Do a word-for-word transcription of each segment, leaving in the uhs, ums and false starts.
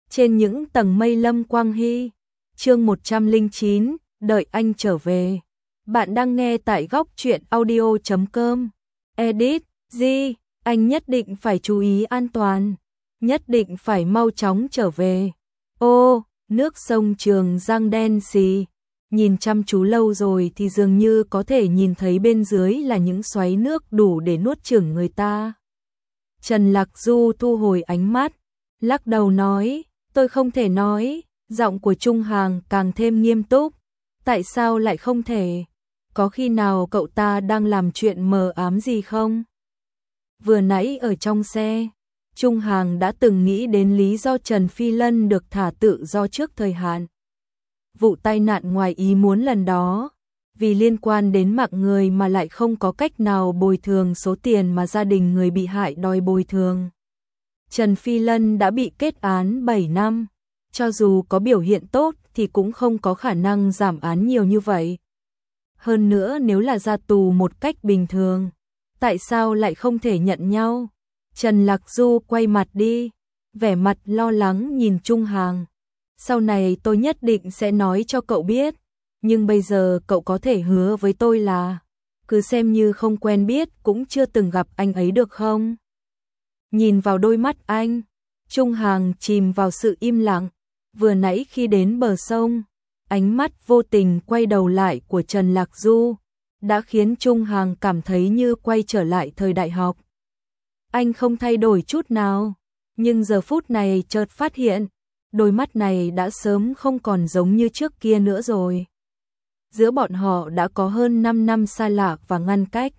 Trên những tầng mây Lâm Quang Hy, chương một trăm lẻ chín, đợi anh trở về. Bạn đang nghe tại góc truyện audio chấm com. Edit, G, anh nhất định phải chú ý an toàn, nhất định phải mau chóng trở về. Ô, nước sông Trường Giang đen xì, nhìn chăm chú lâu rồi thì dường như có thể nhìn thấy bên dưới là những xoáy nước đủ để nuốt chửng người ta. Trần Lạc Du thu hồi ánh mắt, lắc đầu nói, tôi không thể nói, giọng của Trung Hàng càng thêm nghiêm túc. Tại sao lại không thể? Có khi nào cậu ta đang làm chuyện mờ ám gì không? Vừa nãy ở trong xe, Trung Hàng đã từng nghĩ đến lý do Trần Phi Lân được thả tự do trước thời hạn. Vụ tai nạn ngoài ý muốn lần đó, vì liên quan đến mạng người mà lại không có cách nào bồi thường số tiền mà gia đình người bị hại đòi bồi thường. Trần Phi Lân đã bị kết án bảy năm, cho dù có biểu hiện tốt thì cũng không có khả năng giảm án nhiều như vậy. Hơn nữa nếu là ra tù một cách bình thường, tại sao lại không thể nhận nhau? Trần Lạc Du quay mặt đi, vẻ mặt lo lắng nhìn Trung Hàng. Sau này tôi nhất định sẽ nói cho cậu biết, nhưng bây giờ cậu có thể hứa với tôi là cứ xem như không quen biết cũng chưa từng gặp anh ấy được không? Nhìn vào đôi mắt anh, Trung Hàng chìm vào sự im lặng. Vừa nãy khi đến bờ sông, ánh mắt vô tình quay đầu lại của Trần Lạc Du đã khiến Trung Hàng cảm thấy như quay trở lại thời đại học. Anh không thay đổi chút nào, nhưng giờ phút này chợt phát hiện, đôi mắt này đã sớm không còn giống như trước kia nữa rồi. Giữa bọn họ đã có hơn năm năm xa lạ và ngăn cách.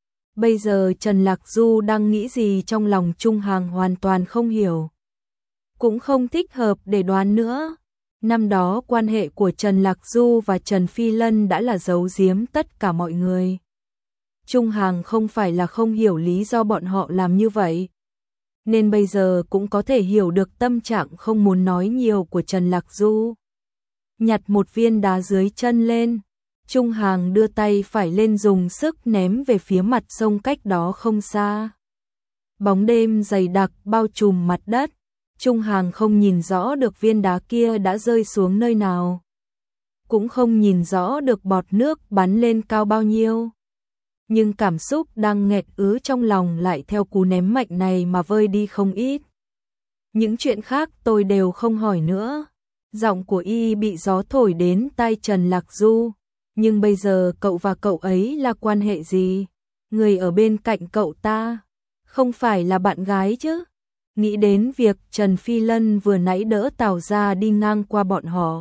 Bây giờ Trần Lạc Du đang nghĩ gì trong lòng Trung Hàng hoàn toàn không hiểu. Cũng không thích hợp để đoán nữa. Năm đó quan hệ của Trần Lạc Du và Trần Phi Lân đã là giấu giếm tất cả mọi người. Trung Hàng không phải là không hiểu lý do bọn họ làm như vậy, nên bây giờ cũng có thể hiểu được tâm trạng không muốn nói nhiều của Trần Lạc Du. Nhặt một viên đá dưới chân lên, Trung Hàng đưa tay phải lên dùng sức ném về phía mặt sông cách đó không xa. Bóng đêm dày đặc bao trùm mặt đất, Trung Hàng không nhìn rõ được viên đá kia đã rơi xuống nơi nào, cũng không nhìn rõ được bọt nước bắn lên cao bao nhiêu. Nhưng cảm xúc đang nghẹt ứ trong lòng lại theo cú ném mạnh này mà vơi đi không ít. Những chuyện khác tôi đều không hỏi nữa. Giọng của y bị gió thổi đến tai Trần Lạc Du. Nhưng bây giờ cậu và cậu ấy là quan hệ gì? Người ở bên cạnh cậu ta không phải là bạn gái chứ? Nghĩ đến việc Trần Phi Lân vừa nãy đỡ Tào Gia đi ngang qua bọn họ,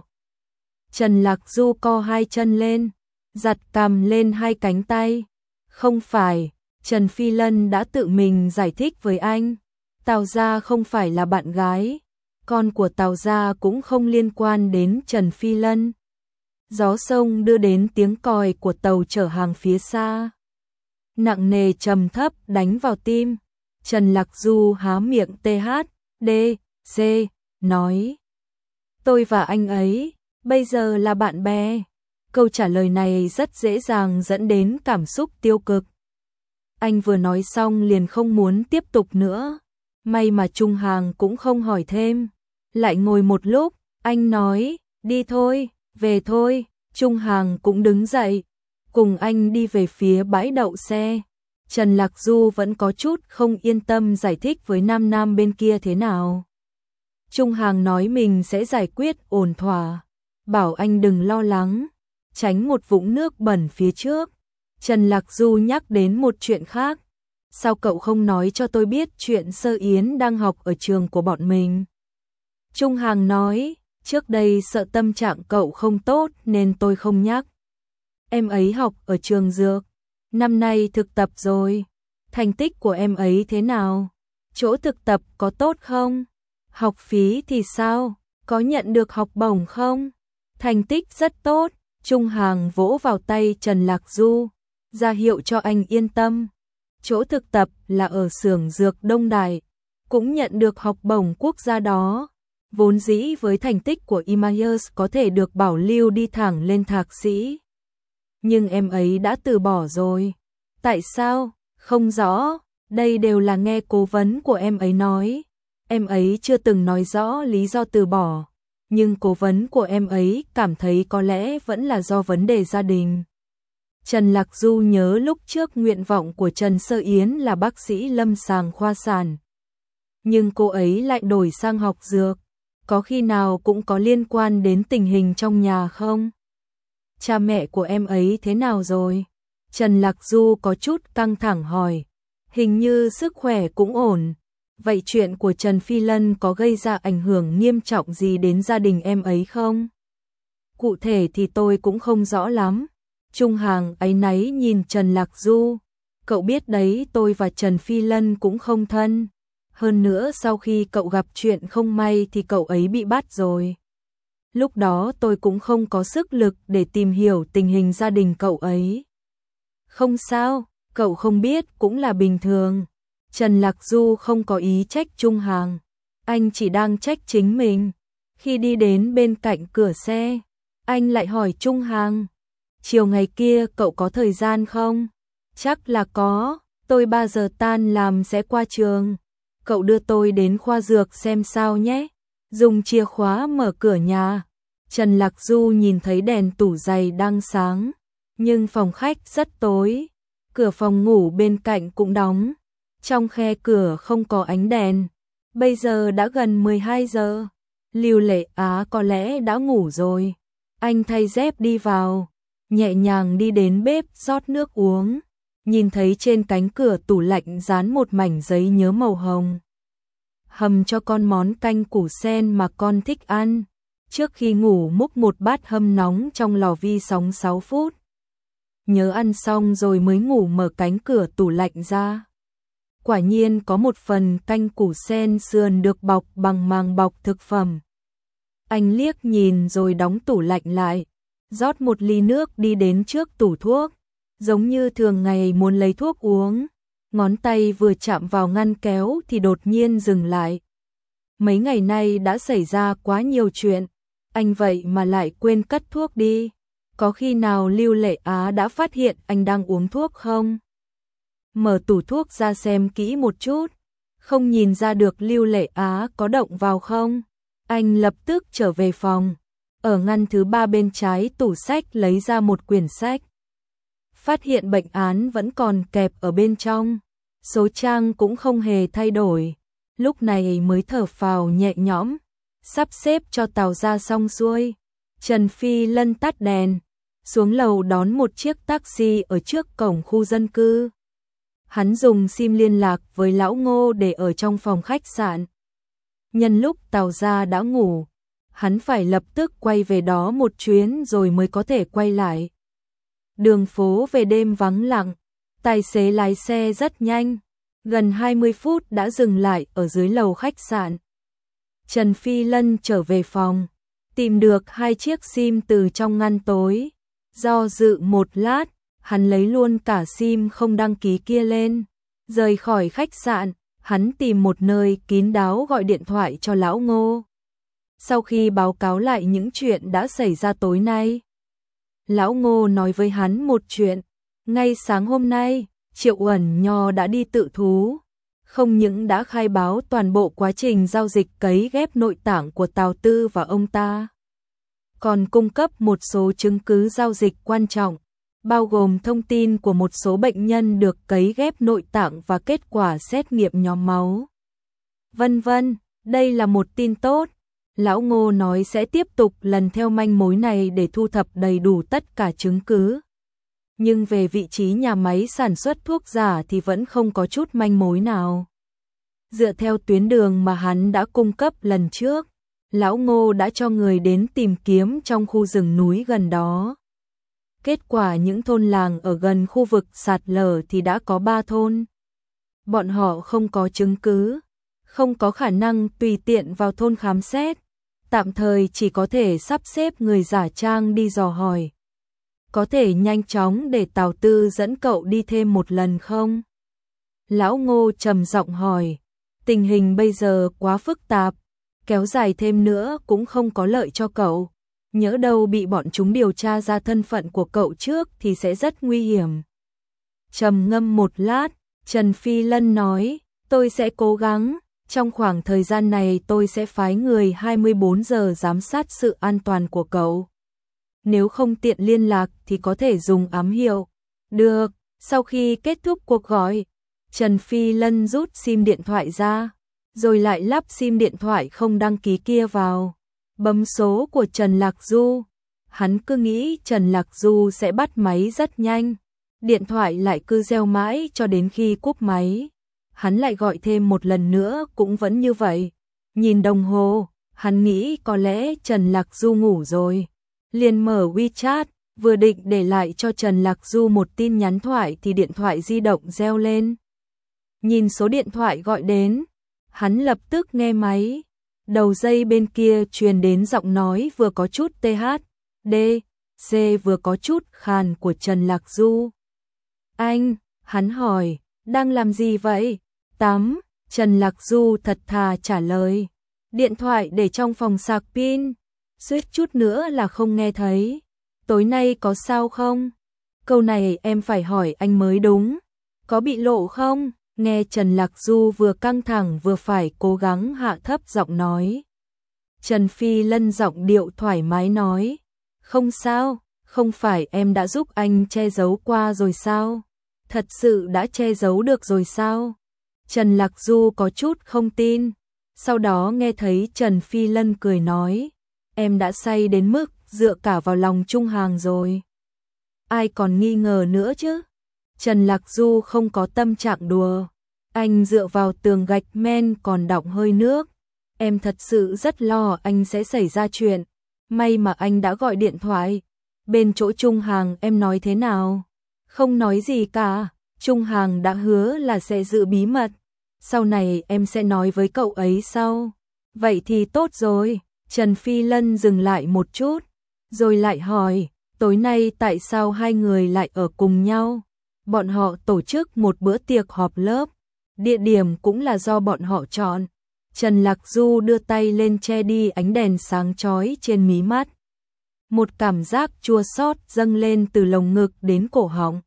Trần Lạc Du co hai chân lên, giặt cằm lên hai cánh tay. Không phải, Trần Phi Lân đã tự mình giải thích với anh. Tào Gia không phải là bạn gái, con của Tào Gia cũng không liên quan đến Trần Phi Lân. Gió sông đưa đến tiếng còi của tàu chở hàng phía xa, nặng nề trầm thấp đánh vào tim. Trần Lạc Du há miệng tê hát đê xê nói, tôi và anh ấy bây giờ là bạn bè. Câu trả lời này rất dễ dàng dẫn đến cảm xúc tiêu cực. Anh vừa nói xong liền không muốn tiếp tục nữa. May mà Trung Hàng cũng không hỏi thêm. Lại ngồi một lúc, anh nói, đi thôi, về thôi. Trung Hàng cũng đứng dậy, cùng anh đi về phía bãi đậu xe. Trần Lạc Du vẫn có chút không yên tâm giải thích với nam nam bên kia thế nào. Trung Hàng nói mình sẽ giải quyết ổn thỏa, bảo anh đừng lo lắng, tránh một vũng nước bẩn phía trước. Trần Lạc Du nhắc đến một chuyện khác. Sao cậu không nói cho tôi biết chuyện Sơ Yến đang học ở trường của bọn mình? Trung Hàng nói, trước đây sợ tâm trạng cậu không tốt nên tôi không nhắc. Em ấy học ở trường dược, năm nay thực tập rồi. Thành tích của em ấy thế nào? Chỗ thực tập có tốt không? Học phí thì sao? Có nhận được học bổng không? Thành tích rất tốt. Trung Hàng vỗ vào tay Trần Lạc Du, ra hiệu cho anh yên tâm. Chỗ thực tập là ở xưởng dược Đông Đài, cũng nhận được học bổng quốc gia đó. Vốn dĩ với thành tích của Emmaus có thể được bảo lưu đi thẳng lên thạc sĩ. Nhưng em ấy đã từ bỏ rồi. Tại sao? Không rõ, đây đều là nghe cố vấn của em ấy nói. em ấy chưa từng nói rõ lý do từ bỏ, nhưng cố vấn của em ấy cảm thấy có lẽ vẫn là do vấn đề gia đình. Trần Lạc Du nhớ lúc trước nguyện vọng của Trần Sơ Yến là bác sĩ lâm sàng khoa sản. Nhưng cô ấy lại đổi sang học dược, có khi nào cũng có liên quan đến tình hình trong nhà không? Cha mẹ của em ấy thế nào rồi? Trần Lạc Du có chút căng thẳng hỏi. Hình như sức khỏe cũng ổn. Vậy chuyện của Trần Phi Lân có gây ra ảnh hưởng nghiêm trọng gì đến gia đình em ấy không? Cụ thể thì tôi cũng không rõ lắm. Trung Hàng áy náy nhìn Trần Lạc Du. Cậu biết đấy, tôi và Trần Phi Lân cũng không thân. Hơn nữa sau khi cậu gặp chuyện không may thì cậu ấy bị bắt rồi. Lúc đó tôi cũng không có sức lực để tìm hiểu tình hình gia đình cậu ấy. Không sao, cậu không biết cũng là bình thường. Trần Lạc Du không có ý trách Trung Hàng. Anh chỉ đang trách chính mình. Khi đi đến bên cạnh cửa xe, anh lại hỏi Trung Hàng. Chiều ngày kia cậu có thời gian không? Chắc là có, tôi ba giờ tan làm sẽ qua trường. Cậu đưa tôi đến khoa dược xem sao nhé. Dùng chìa khóa mở cửa nhà. Trần Lạc Du nhìn thấy đèn tủ giày đang sáng, nhưng phòng khách rất tối. Cửa phòng ngủ bên cạnh cũng đóng. Trong khe cửa không có ánh đèn. Bây giờ đã gần mười hai giờ. Lưu Lệ Á có lẽ đã ngủ rồi. Anh thay dép đi vào, nhẹ nhàng đi đến bếp rót nước uống. Nhìn thấy trên cánh cửa tủ lạnh dán một mảnh giấy nhớ màu hồng. Hầm cho con món canh củ sen mà con thích ăn. Trước khi ngủ múc một bát hâm nóng trong lò vi sóng sáu phút. Nhớ ăn xong rồi mới ngủ, mở cánh cửa tủ lạnh ra. Quả nhiên có một phần canh củ sen sườn được bọc bằng màng bọc thực phẩm. Anh liếc nhìn rồi đóng tủ lạnh lại, rót một ly nước đi đến trước tủ thuốc, giống như thường ngày muốn lấy thuốc uống. Ngón tay vừa chạm vào ngăn kéo thì đột nhiên dừng lại. Mấy ngày nay đã xảy ra quá nhiều chuyện, anh vậy mà lại quên cất thuốc đi. Có khi nào Lưu Lệ Á đã phát hiện anh đang uống thuốc không? Mở tủ thuốc ra xem kỹ một chút, không nhìn ra được Lưu Lệ Á có động vào không? Anh lập tức trở về phòng, ở ngăn thứ ba bên trái tủ sách lấy ra một quyển sách. Phát hiện bệnh án vẫn còn kẹp ở bên trong, số trang cũng không hề thay đổi. Lúc này mới thở phào nhẹ nhõm, sắp xếp cho Tào ra xong xuôi. Trần Phi Lân tắt đèn, xuống lầu đón một chiếc taxi ở trước cổng khu dân cư. Hắn dùng sim liên lạc với lão Ngô để ở trong phòng khách sạn. Nhân lúc Tào gia đã ngủ, hắn phải lập tức quay về đó một chuyến rồi mới có thể quay lại. Đường phố về đêm vắng lặng, tài xế lái xe rất nhanh, gần hai mươi phút đã dừng lại ở dưới lầu khách sạn. Trần Phi Lân trở về phòng, tìm được hai chiếc sim từ trong ngăn tối. Do dự một lát, hắn lấy luôn cả sim không đăng ký kia lên. Rời khỏi khách sạn, hắn tìm một nơi kín đáo gọi điện thoại cho lão Ngô. Sau khi báo cáo lại những chuyện đã xảy ra tối nay, lão Ngô nói với hắn một chuyện. Ngay sáng hôm nay, Triệu Uẩn Nho đã đi tự thú. Không những đã khai báo toàn bộ quá trình giao dịch cấy ghép nội tạng của Tào Tư và ông ta, còn cung cấp một số chứng cứ giao dịch quan trọng, bao gồm thông tin của một số bệnh nhân được cấy ghép nội tạng và kết quả xét nghiệm nhóm máu, vân vân. Đây là một tin tốt. Lão Ngô nói sẽ tiếp tục lần theo manh mối này để thu thập đầy đủ tất cả chứng cứ. Nhưng về vị trí nhà máy sản xuất thuốc giả thì vẫn không có chút manh mối nào. Dựa theo tuyến đường mà hắn đã cung cấp lần trước, lão Ngô đã cho người đến tìm kiếm trong khu rừng núi gần đó. Kết quả những thôn làng ở gần khu vực sạt lở thì đã có ba thôn. Bọn họ không có chứng cứ, không có khả năng tùy tiện vào thôn khám xét, tạm thời chỉ có thể sắp xếp người giả trang đi dò hỏi. Có thể nhanh chóng để Tào Tư dẫn cậu đi thêm một lần không? Lão Ngô trầm giọng hỏi. Tình hình bây giờ quá phức tạp, kéo dài thêm nữa cũng không có lợi cho cậu. Nhỡ đâu bị bọn chúng điều tra ra thân phận của cậu trước thì sẽ rất nguy hiểm. Trầm ngâm một lát, Trần Phi Lân nói, tôi sẽ cố gắng. Trong khoảng thời gian này tôi sẽ phái người hai mươi bốn giờ giám sát sự an toàn của cậu. Nếu không tiện liên lạc thì có thể dùng ám hiệu. Được, sau khi kết thúc cuộc gọi, Trần Phi Lân rút sim điện thoại ra, rồi lại lắp sim điện thoại không đăng ký kia vào. Bấm số của Trần Lạc Du. Hắn cứ nghĩ Trần Lạc Du sẽ bắt máy rất nhanh. Điện thoại lại cứ reo mãi cho đến khi cúp máy. Hắn lại gọi thêm một lần nữa cũng vẫn như vậy. Nhìn đồng hồ, hắn nghĩ có lẽ Trần Lạc Du ngủ rồi. Liền mở WeChat, vừa định để lại cho Trần Lạc Du một tin nhắn thoại thì điện thoại di động reo lên. Nhìn số điện thoại gọi đến, hắn lập tức nghe máy. Đầu dây bên kia truyền đến giọng nói vừa có chút tê hát, đê, xê vừa có chút khàn của Trần Lạc Du. Anh, hắn hỏi, đang làm gì vậy? Tắm, Trần Lạc Du thật thà trả lời. Điện thoại để trong phòng sạc pin, suýt chút nữa là không nghe thấy. Tối nay có sao không? Câu này em phải hỏi anh mới đúng. Có bị lộ không? Nghe Trần Lạc Du vừa căng thẳng vừa phải cố gắng hạ thấp giọng nói. Trần Phi Lân giọng điệu thoải mái nói. Không sao, không phải em đã giúp anh che giấu qua rồi sao? Thật sự đã che giấu được rồi sao? Trần Lạc Du có chút không tin. Sau đó nghe thấy Trần Phi Lân cười nói. Em đã say đến mức dựa cả vào lòng Trung Hàng rồi. Ai còn nghi ngờ nữa chứ? Trần Lạc Du không có tâm trạng đùa. Anh dựa vào tường gạch men còn đọng hơi nước. Em thật sự rất lo anh sẽ xảy ra chuyện. May mà anh đã gọi điện thoại. Bên chỗ Trung Hàng em nói thế nào? Không nói gì cả. Trung Hàng đã hứa là sẽ giữ bí mật. Sau này em sẽ nói với cậu ấy sau. Vậy thì tốt rồi. Trần Phi Lân dừng lại một chút, rồi lại hỏi, tối nay tại sao hai người lại ở cùng nhau? Bọn họ tổ chức một bữa tiệc họp lớp, địa điểm cũng là do bọn họ chọn. Trần Lạc Du đưa tay lên che đi ánh đèn sáng chói trên mí mắt. Một cảm giác chua xót dâng lên từ lồng ngực đến cổ họng.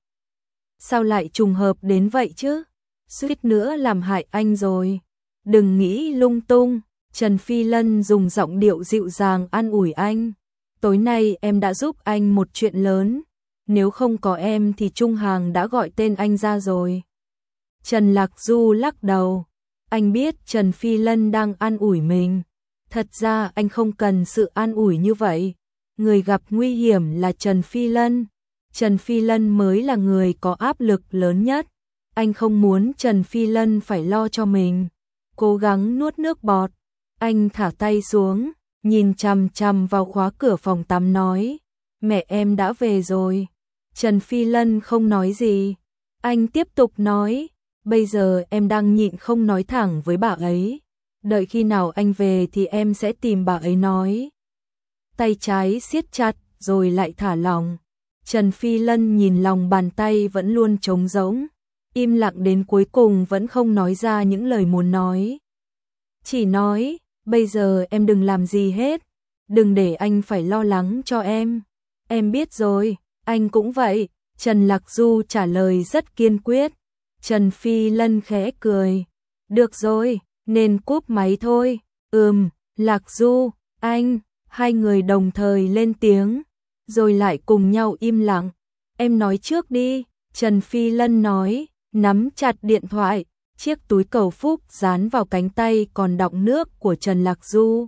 Sao lại trùng hợp đến vậy chứ? Suýt nữa làm hại anh rồi. Đừng nghĩ lung tung. Trần Phi Lân dùng giọng điệu dịu dàng an ủi anh. Tối nay em đã giúp anh một chuyện lớn. Nếu không có em thì Trung Hàng đã gọi tên anh ra rồi. Trần Lạc Du lắc đầu. Anh biết Trần Phi Lân đang an ủi mình. Thật ra anh không cần sự an ủi như vậy. Người gặp nguy hiểm là Trần Phi Lân. Trần Phi Lân mới là người có áp lực lớn nhất. Anh không muốn Trần Phi Lân phải lo cho mình. Cố gắng nuốt nước bọt. Anh thả tay xuống, nhìn chằm chằm vào khóa cửa phòng tắm nói. Mẹ em đã về rồi. Trần Phi Lân không nói gì. Anh tiếp tục nói. Bây giờ em đang nhịn không nói thẳng với bà ấy. Đợi khi nào anh về thì em sẽ tìm bà ấy nói. Tay trái siết chặt rồi lại thả lỏng. Trần Phi Lân nhìn lòng bàn tay vẫn luôn trống rỗng. Im lặng đến cuối cùng vẫn không nói ra những lời muốn nói. Chỉ nói, bây giờ em đừng làm gì hết. Đừng để anh phải lo lắng cho em. Em biết rồi, anh cũng vậy. Trần Lạc Du trả lời rất kiên quyết. Trần Phi Lân khẽ cười. Được rồi, nên cúp máy thôi. Ừm, Lạc Du, anh, hai người đồng thời lên tiếng. Rồi lại cùng nhau im lặng. Em nói trước đi, Trần Phi Lân nói, nắm chặt điện thoại. Chiếc túi cầu phúc dán vào cánh tay còn đọng nước của Trần Lạc Du.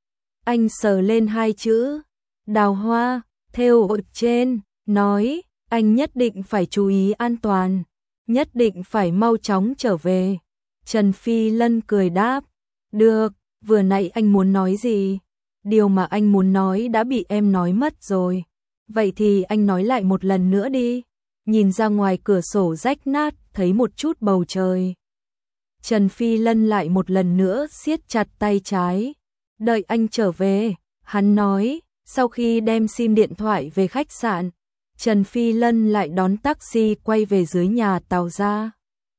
Anh sờ lên hai chữ, đào hoa, thêu ở trên, nói, anh nhất định phải chú ý an toàn, nhất định phải mau chóng trở về. Trần Phi Lân cười đáp, được, vừa nãy anh muốn nói gì? Điều mà anh muốn nói đã bị em nói mất rồi. Vậy thì anh nói lại một lần nữa đi. Nhìn ra ngoài cửa sổ rách nát, thấy một chút bầu trời. Trần Phi Lân lại một lần nữa siết chặt tay trái. Đợi anh trở về, hắn nói, sau khi đem sim điện thoại về khách sạn, Trần Phi Lân lại đón taxi quay về dưới nhà Tào gia.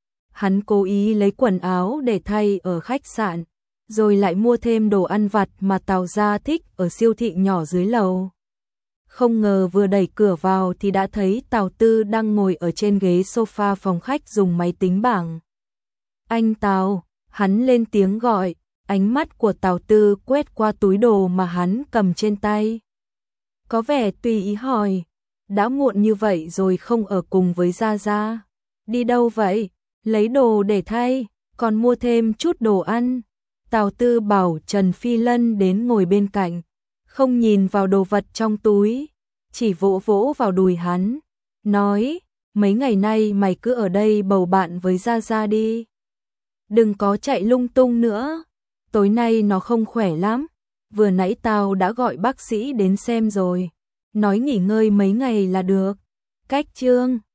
Hắn cố ý lấy quần áo để thay ở khách sạn, rồi lại mua thêm đồ ăn vặt mà Tào gia thích ở siêu thị nhỏ dưới lầu. Không ngờ vừa đẩy cửa vào thì đã thấy Tào Tư đang ngồi ở trên ghế sofa phòng khách dùng máy tính bảng. Anh Tào, Hắn lên tiếng gọi, ánh mắt của Tào Tư quét qua túi đồ mà hắn cầm trên tay. Có vẻ tùy ý hỏi, đã muộn như vậy rồi không ở cùng với Gia Gia. Đi đâu vậy? Lấy đồ để thay, còn mua thêm chút đồ ăn. Tào Tư bảo Trần Phi Lân đến ngồi bên cạnh, không nhìn vào đồ vật trong túi, chỉ vỗ vỗ vào đùi hắn, nói, mấy ngày nay mày cứ ở đây bầu bạn với Gia Gia đi. Đừng có chạy lung tung nữa, tối nay nó không khỏe lắm, vừa nãy tao đã gọi bác sĩ đến xem rồi, nói nghỉ ngơi mấy ngày là được. Cách chương